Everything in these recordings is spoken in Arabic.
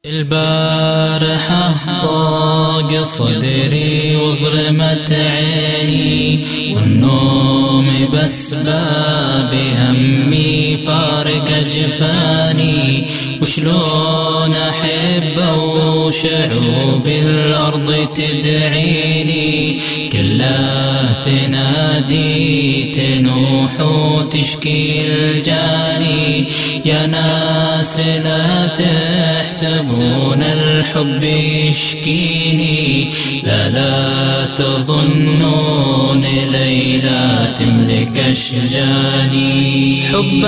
البارحة ضاق صدري وظلمت عيني، والنوم بأسباب همي فارق جفاني. وشلون أحب وشعوب الأرض تدعيني، كلها تنادي تنوح وتشكي الجاني. يا ناس لا تحسبون الحب يشكيني، لا تظنون ليلى تملك أشجاني. حب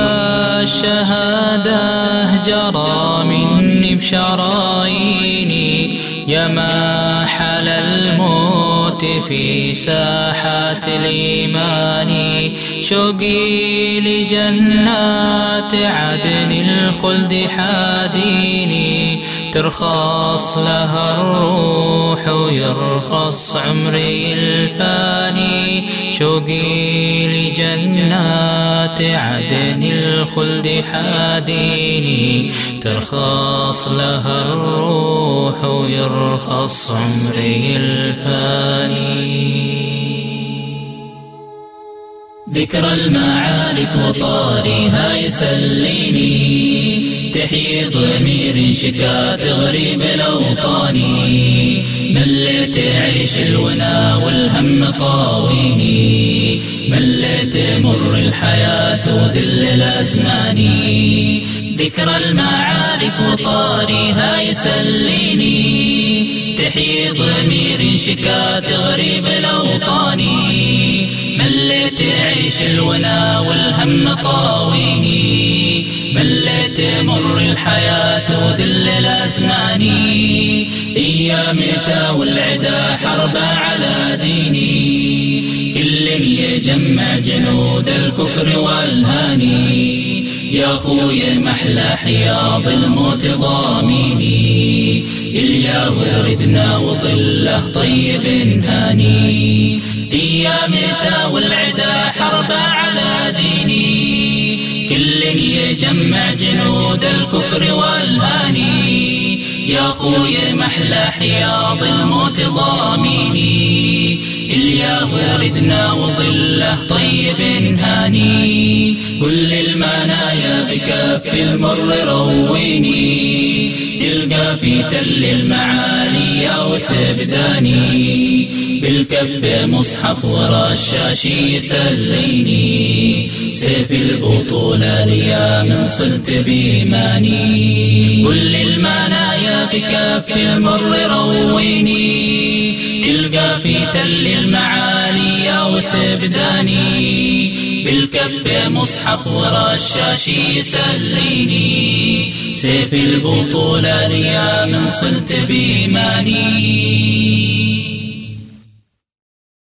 الشهادة جرى مني بشراييني، يا ما حل الموت في ساحات الإيمان. شوقي لجنات عدن الخلد حاديني، ترخص لها الروح ويرخص عمري الفاني. شوقي لجنات عدن الخلد حاديني، ترخص لها الروح ويرخص عمري الفاني. ذكرى المعارك وطارها يسليني، تحيي ضمير شكات غريب الأوطاني. مليت عيش الونا والهم طاويني، مليت مر الحياة وذل الأزمان. ذكرى المعارك وطارها يسليني، تحيي ضمير شكات غريب الأوطاني. مليت عيش الونا والهم طاويني، مليت مر الحياة وذل الأزمان. أيامتا والعدا حرب على ديني، كل يجمع جنود الكفر والهاني. يا خويا محلى حياض الموت ضاميني، إليا وردنا وظله طيب هاني. أيامتا والعدا حرب على ديني، كل يجمع جنود الكفر والهاني. يا خويا محلى حياض الموت ضاميني، إليا وردنا وظله طيب هاني. كل المنايا بكف المر رويني، تلقى في تل المعالي وسبداني. بالكف مصحف ورا الشاشي يسليني، سيف البطولة ليا من صلت بإيماني. كل المنايا بكف المر رويني، تلقى في تل المعالي وسبداني. بالكف مصحف ورا الشاشي يسليني، سيف البطولة ليا من صلت بإيماني.